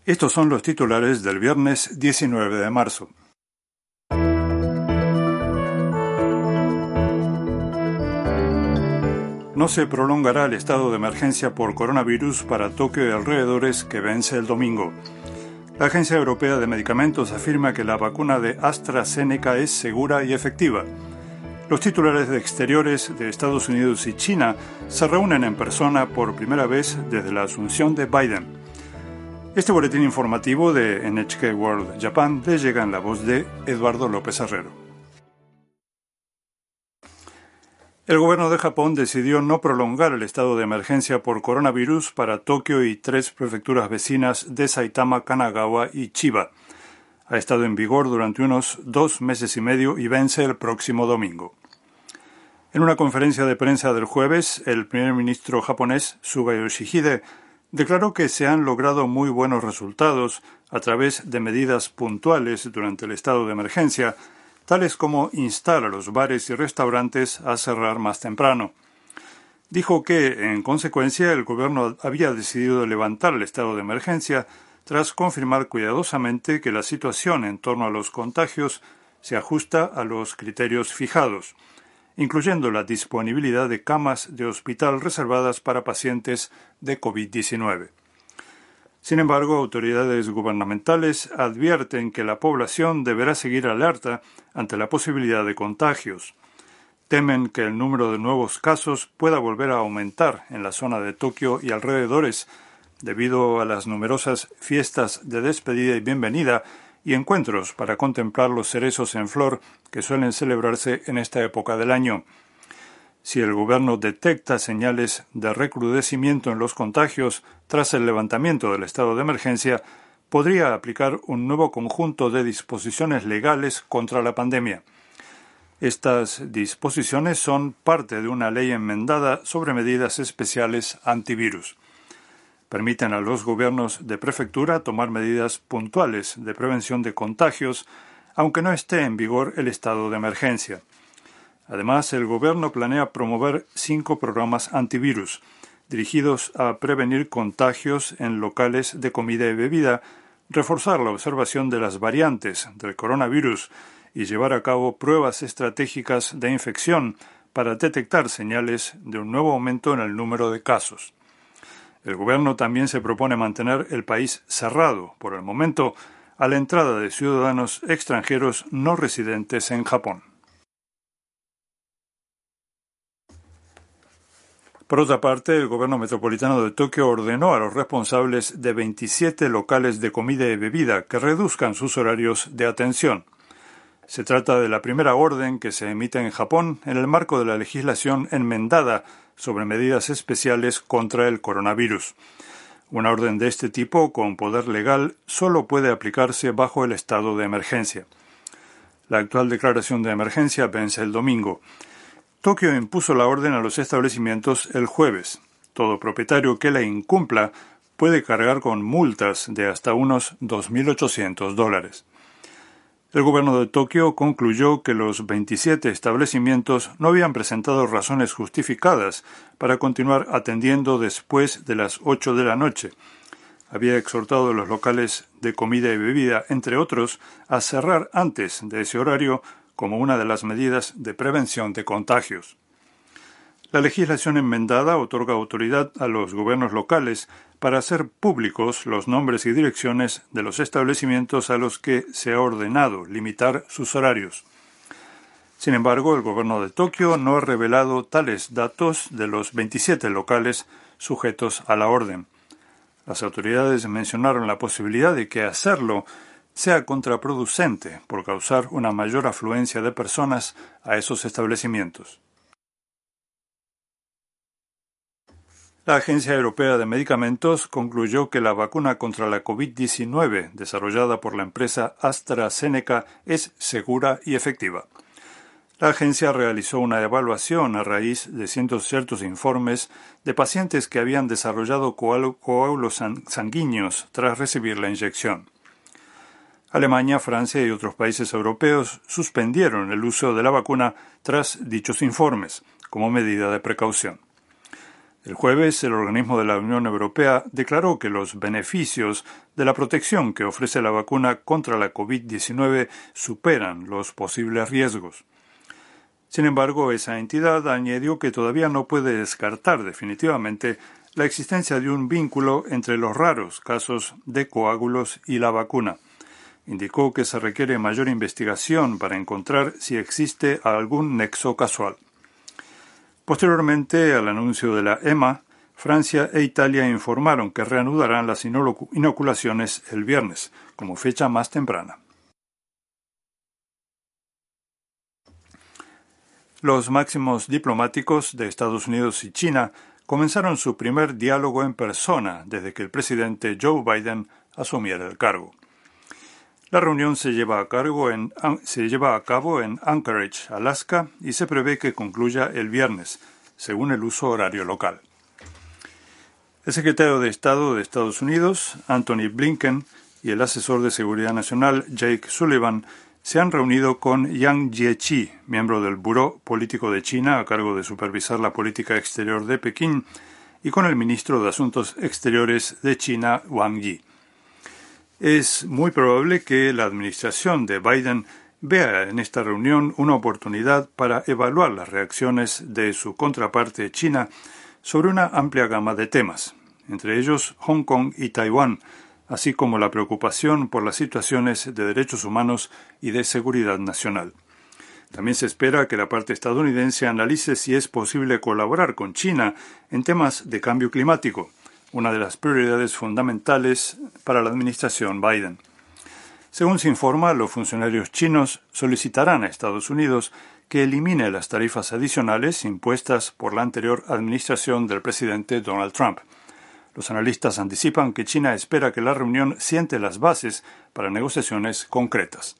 Estos son los titulares del viernes 19 de marzo. No se prolongará el estado de emergencia por coronavirus para Tokio y alrededores, que vence el domingo. La Agencia Europea de Medicamentos afirma que la vacuna de AstraZeneca es segura y efectiva. Los titulares de Exteriores de Estados Unidos y China se reúnen en persona por primera vez desde la asunción de Biden. Este boletín informativo de NHK World Japan le llega en la voz de Eduardo López Herrero. El gobierno de Japón decidió no prolongar el estado de emergencia por coronavirus para Tokio y 3 prefecturas vecinas de Saitama, Kanagawa y Chiba. Ha estado en vigor durante unos 2 meses y medio y vence el próximo domingo. En una conferencia de prensa del jueves, el primer ministro japonés, Suga Yoshihide, declaró que se han logrado muy buenos resultados a través de medidas puntuales durante el estado de emergencia, tales como instar a los bares y restaurantes a cerrar más temprano. Dijo que, en consecuencia, el gobierno había decidido levantar el estado de emergencia tras confirmar cuidadosamente que la situación en torno a los contagios se ajusta a los criterios fijados, incluyendo la disponibilidad de camas de hospital reservadas para pacientes de COVID-19. Sin embargo, autoridades gubernamentales advierten que la población deberá seguir alerta ante la posibilidad de contagios. Temen que el número de nuevos casos pueda volver a aumentar en la zona de Tokio y alrededores, debido a las numerosas fiestas de despedida y bienvenida y encuentros para contemplar los cerezos en flor que suelen celebrarse en esta época del año. Si el gobierno detecta señales de recrudecimiento en los contagios tras el levantamiento del estado de emergencia, podría aplicar un nuevo conjunto de disposiciones legales contra la pandemia. Estas disposiciones son parte de una ley enmendada sobre medidas especiales antivirus. Permiten a los gobiernos de prefectura tomar medidas puntuales de prevención de contagios, aunque no esté en vigor el estado de emergencia. Además, el gobierno planea promover 5 programas antivirus, dirigidos a prevenir contagios en locales de comida y bebida, reforzar la observación de las variantes del coronavirus y llevar a cabo pruebas estratégicas de infección para detectar señales de un nuevo aumento en el número de casos. El gobierno también se propone mantener el país cerrado, por el momento, a la entrada de ciudadanos extranjeros no residentes en Japón. Por otra parte, el gobierno metropolitano de Tokio ordenó a los responsables de 27 locales de comida y bebida que reduzcan sus horarios de atención. Se trata de la primera orden que se emite en Japón en el marco de la legislación enmendada sobre medidas especiales contra el coronavirus. Una orden de este tipo, con poder legal, solo puede aplicarse bajo el estado de emergencia. La actual declaración de emergencia vence el domingo. Tokio impuso la orden a los establecimientos el jueves. Todo propietario que la incumpla puede cargar con multas de hasta unos $2.800. El gobierno de Tokio concluyó que los 27 establecimientos no habían presentado razones justificadas para continuar atendiendo después de las 8 de la noche. Había exhortado a los locales de comida y bebida, entre otros, a cerrar antes de ese horario como una de las medidas de prevención de contagios. La legislación enmendada otorga autoridad a los gobiernos locales para hacer públicos los nombres y direcciones de los establecimientos a los que se ha ordenado limitar sus horarios. Sin embargo, el gobierno de Tokio no ha revelado tales datos de los 27 locales sujetos a la orden. Las autoridades mencionaron la posibilidad de que hacerlo sea contraproducente por causar una mayor afluencia de personas a esos establecimientos. La Agencia Europea de Medicamentos concluyó que la vacuna contra la COVID-19 desarrollada por la empresa AstraZeneca es segura y efectiva. La agencia realizó una evaluación a raíz de ciertos informes de pacientes que habían desarrollado coágulos sanguíneos tras recibir la inyección. Alemania, Francia y otros países europeos suspendieron el uso de la vacuna tras dichos informes, como medida de precaución. El jueves, el organismo de la Unión Europea declaró que los beneficios de la protección que ofrece la vacuna contra la COVID-19 superan los posibles riesgos. Sin embargo, esa entidad añadió que todavía no puede descartar definitivamente la existencia de un vínculo entre los raros casos de coágulos y la vacuna. Indicó que se requiere mayor investigación para encontrar si existe algún nexo casual. Posteriormente al anuncio de la EMA, Francia e Italia informaron que reanudarán las inoculaciones el viernes, como fecha más temprana. Los máximos diplomáticos de Estados Unidos y China comenzaron su primer diálogo en persona desde que el presidente Joe Biden asumiera el cargo. La reunión se lleva a cabo en Anchorage, Alaska, y se prevé que concluya el viernes, según el uso horario local. El secretario de Estado de Estados Unidos, Antony Blinken, y el asesor de Seguridad Nacional, Jake Sullivan, se han reunido con Yang Jiechi, miembro del Buró Político de China a cargo de supervisar la política exterior de Pekín, y con el ministro de Asuntos Exteriores de China, Wang Yi. Es muy probable que la administración de Biden vea en esta reunión una oportunidad para evaluar las reacciones de su contraparte China sobre una amplia gama de temas, entre ellos Hong Kong y Taiwán, así como la preocupación por las situaciones de derechos humanos y de seguridad nacional. También se espera que la parte estadounidense analice si es posible colaborar con China en temas de cambio climático, una de las prioridades fundamentales para la administración Biden. Según se informa, los funcionarios chinos solicitarán a Estados Unidos que elimine las tarifas adicionales impuestas por la anterior administración del presidente Donald Trump. Los analistas anticipan que China espera que la reunión siente las bases para negociaciones concretas.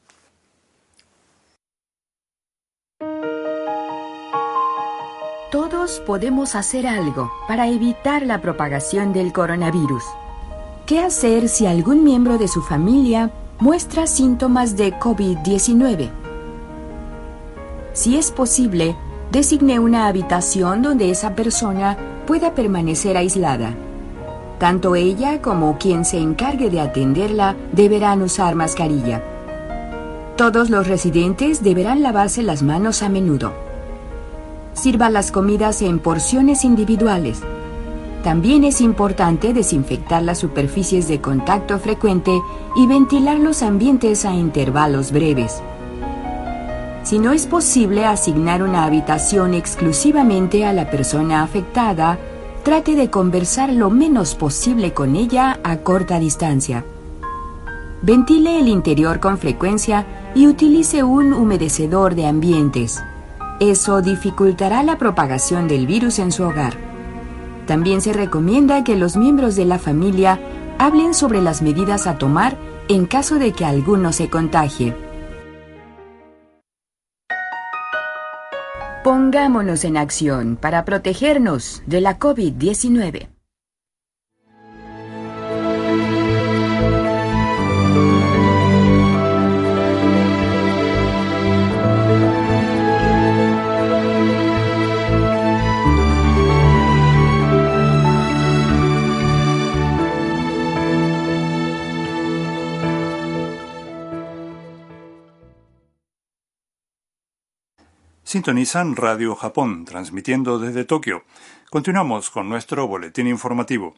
Todos podemos hacer algo para evitar la propagación del coronavirus. ¿Qué hacer si algún miembro de su familia muestra síntomas de COVID-19? Si es posible, designe una habitación donde esa persona pueda permanecer aislada. Tanto ella como quien se encargue de atenderla deberán usar mascarilla. Todos los residentes deberán lavarse las manos a menudo. Sirva las comidas en porciones individuales. También es importante desinfectar las superficies de contacto frecuente y ventilar los ambientes a intervalos breves. Si no es posible asignar una habitación exclusivamente a la persona afectada, trate de conversar lo menos posible con ella a corta distancia. Ventile el interior con frecuencia y utilice un humedecedor de ambientes. Eso dificultará la propagación del virus en su hogar. También se recomienda que los miembros de la familia hablen sobre las medidas a tomar en caso de que alguno se contagie. Pongámonos en acción para protegernos de la COVID-19. Sintonizan Radio Japón, transmitiendo desde Tokio. Continuamos con nuestro boletín informativo.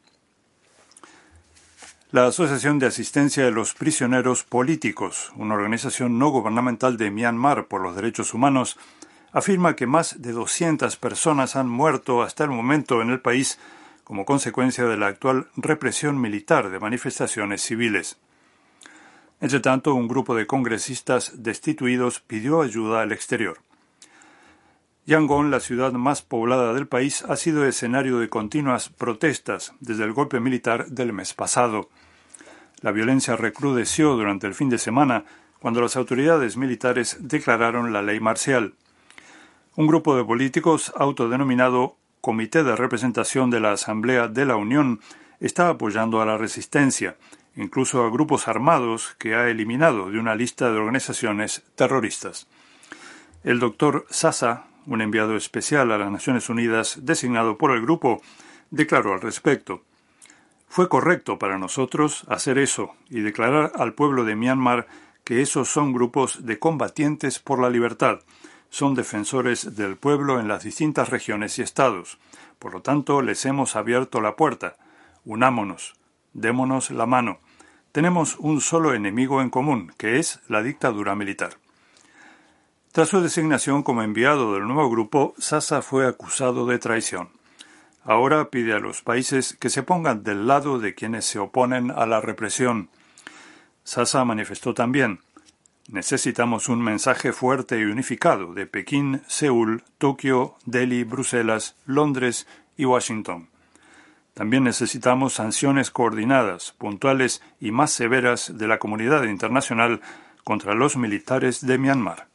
La Asociación de Asistencia de los Prisioneros Políticos, una organización no gubernamental de Myanmar por los derechos humanos, afirma que más de 200 personas han muerto hasta el momento en el país como consecuencia de la actual represión militar de manifestaciones civiles. Entre tanto, un grupo de congresistas destituidos pidió ayuda al exterior. Yangon, la ciudad más poblada del país, ha sido escenario de continuas protestas desde el golpe militar del mes pasado. La violencia recrudeció durante el fin de semana cuando las autoridades militares declararon la ley marcial. Un grupo de políticos autodenominado Comité de Representación de la Asamblea de la Unión está apoyando a la resistencia, incluso a grupos armados que ha eliminado de una lista de organizaciones terroristas. El doctor Sasa, un enviado especial a las Naciones Unidas designado por el grupo, declaró al respecto: «Fue correcto para nosotros hacer eso y declarar al pueblo de Myanmar que esos son grupos de combatientes por la libertad, son defensores del pueblo en las distintas regiones y estados. Por lo tanto, les hemos abierto la puerta. Unámonos, démonos la mano. Tenemos un solo enemigo en común, que es la dictadura militar». Tras su designación como enviado del nuevo grupo, Sasa fue acusado de traición. Ahora pide a los países que se pongan del lado de quienes se oponen a la represión. Sasa manifestó también: «Necesitamos un mensaje fuerte y unificado de Pekín, Seúl, Tokio, Delhi, Bruselas, Londres y Washington. También necesitamos sanciones coordinadas, puntuales y más severas de la comunidad internacional contra los militares de Myanmar».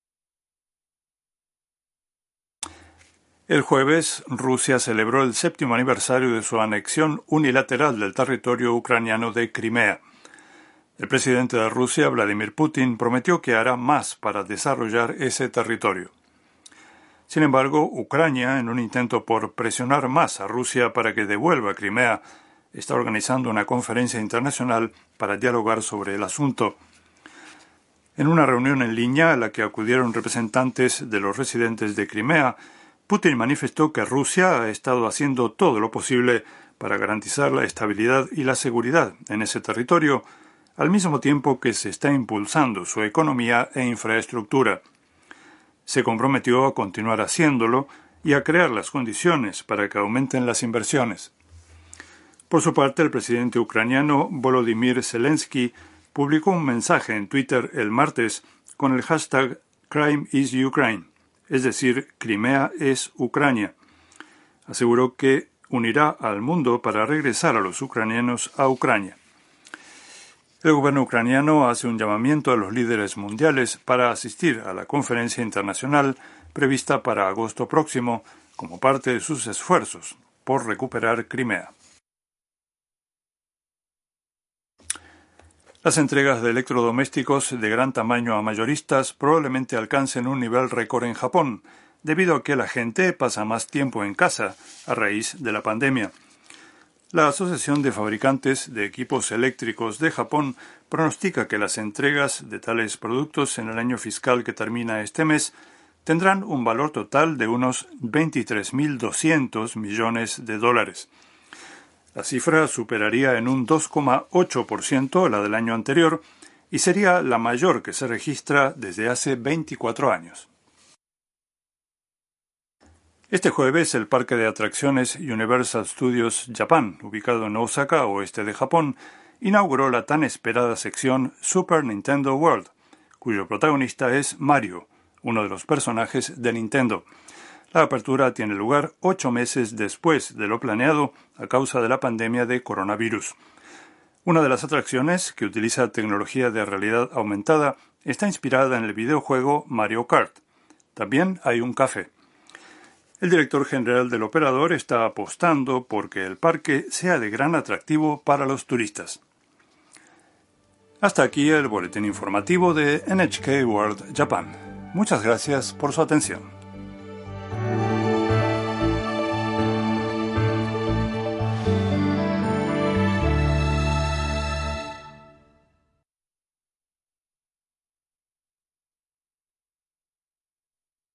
El jueves, Rusia celebró el 7º aniversario de su anexión unilateral del territorio ucraniano de Crimea. El presidente de Rusia, Vladimir Putin, prometió que hará más para desarrollar ese territorio. Sin embargo, Ucrania, en un intento por presionar más a Rusia para que devuelva Crimea, está organizando una conferencia internacional para dialogar sobre el asunto. En una reunión en línea a la que acudieron representantes de los residentes de Crimea, Putin manifestó que Rusia ha estado haciendo todo lo posible para garantizar la estabilidad y la seguridad en ese territorio, al mismo tiempo que se está impulsando su economía e infraestructura. Se comprometió a continuar haciéndolo y a crear las condiciones para que aumenten las inversiones. Por su parte, el presidente ucraniano Volodymyr Zelensky publicó un mensaje en Twitter el martes con el hashtag #CrimeIsUkraine, es decir, Crimea es Ucrania. Aseguró que unirá al mundo para regresar a los ucranianos a Ucrania. El gobierno ucraniano hace un llamamiento a los líderes mundiales para asistir a la conferencia internacional prevista para agosto próximo como parte de sus esfuerzos por recuperar Crimea. Las entregas de electrodomésticos de gran tamaño a mayoristas probablemente alcancen un nivel récord en Japón, debido a que la gente pasa más tiempo en casa a raíz de la pandemia. La Asociación de Fabricantes de Equipos Eléctricos de Japón pronostica que las entregas de tales productos en el año fiscal que termina este mes tendrán un valor total de unos 23.200 millones de dólares. La cifra superaría en un 2,8% la del año anterior y sería la mayor que se registra desde hace 24 años. Este jueves, el parque de atracciones Universal Studios Japan, ubicado en Osaka, oeste de Japón, inauguró la tan esperada sección Super Nintendo World, cuyo protagonista es Mario, uno de los personajes de Nintendo. La apertura tiene lugar 8 meses después de lo planeado a causa de la pandemia de coronavirus. Una de las atracciones, que utiliza tecnología de realidad aumentada, está inspirada en el videojuego Mario Kart. También hay un café. El director general del operador está apostando por que el parque sea de gran atractivo para los turistas. Hasta aquí el boletín informativo de NHK World Japan. Muchas gracias por su atención.